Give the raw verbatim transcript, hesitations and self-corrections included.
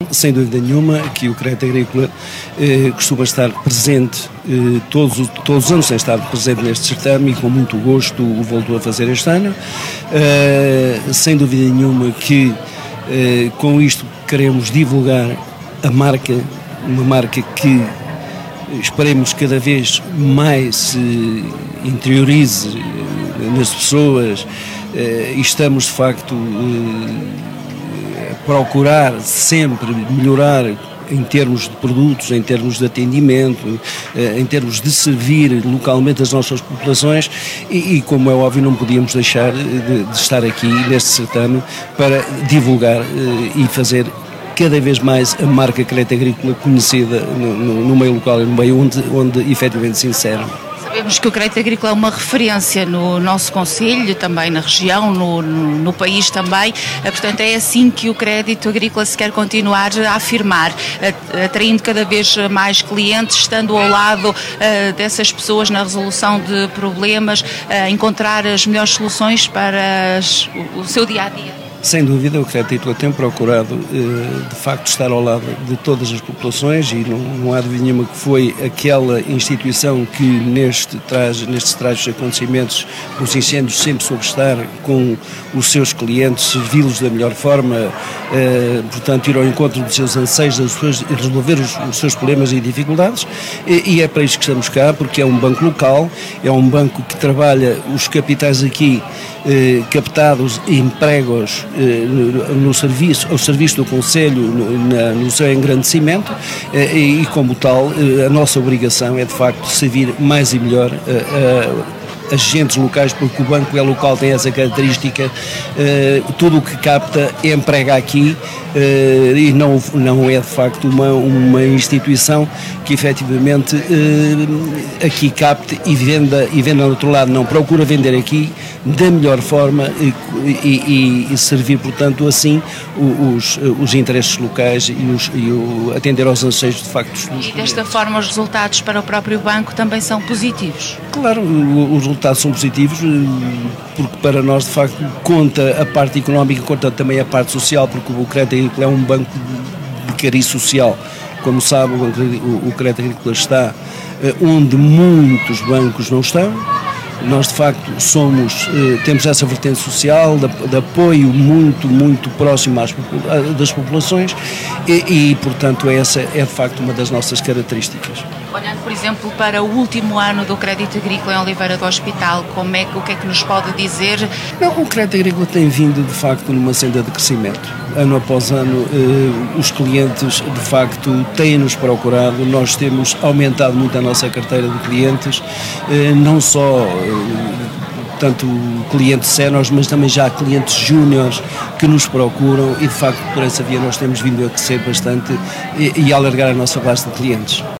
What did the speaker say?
sem dúvida nenhuma que o Crédito Agrícola eh, costuma estar presente, eh, todos, todos os anos tem estado presente neste certame e com muito gosto o voltou a fazer este ano. Eh, sem dúvida nenhuma que eh, com isto queremos divulgar a marca, uma marca que esperemos cada vez mais se interiorize nas pessoas eh, e estamos de facto eh, a procurar sempre melhorar em termos de produtos, em termos de atendimento, eh, em termos de servir localmente as nossas populações e, e como é óbvio não podíamos deixar de, de estar aqui neste certame para divulgar eh, e fazer cada vez mais a marca Crédito Agrícola conhecida no, no, no meio local e no meio onde, onde efetivamente se insere. Sabemos que o Crédito Agrícola é uma referência no nosso concelho, também na região, no, no, no país também, portanto é assim que o Crédito Agrícola se quer continuar a afirmar, atraindo cada vez mais clientes, estando ao lado uh, dessas pessoas na resolução de problemas, uh, encontrar as melhores soluções para as, o, o seu dia-a-dia. Sem dúvida, o Crédito Agrícola tem procurado, de facto, estar ao lado de todas as populações e não, não há dúvida nenhuma que foi aquela instituição que neste traz, nestes trágicos acontecimentos dos incêndios sempre soube estar com os seus clientes, servi-los da melhor forma, eh, portanto ir ao encontro dos seus anseios, das suas, resolver os, os seus problemas e dificuldades e, e é para isso que estamos cá, porque é um banco local, é um banco que trabalha os capitais aqui eh, captados e empregos No, no serviço, ao serviço do Conselho, no, na, no seu engrandecimento e, e como tal a nossa obrigação é de facto servir mais e melhor a, a agentes locais, porque o banco é local, tem essa característica, uh, tudo o que capta emprega aqui uh, e não, não é de facto uma, uma instituição que efetivamente uh, aqui capte e venda, e venda no outro lado, não, procura vender aqui da melhor forma e, e, e servir, portanto, assim os, os interesses locais e, os, e o, atender aos anseios de facto dos clientes. E desta forma os resultados para o próprio banco também são positivos? Claro, os resultados são positivos porque para nós de facto conta a parte económica, conta também a parte social, porque o Crédito Agrícola é um banco de cariz social. Como sabe, o Crédito Agrícola está onde muitos bancos não estão. Nós de facto somos, temos essa vertente social de, de apoio muito, muito próximo às, das populações e, e portanto essa é de facto uma das nossas características. Olhando, por exemplo, para o último ano do Crédito Agrícola em Oliveira do Hospital, como é, o que é que nos pode dizer? Não, o Crédito Agrícola tem vindo, de facto, numa senda de crescimento. Ano após ano, eh, os clientes, de facto, têm-nos procurado. Nós temos aumentado muito a nossa carteira de clientes, eh, não só... Eh, tanto clientes séniores, mas também já clientes júniores que nos procuram e, de facto, por essa via nós temos vindo a crescer bastante e, e a alargar a nossa base de clientes.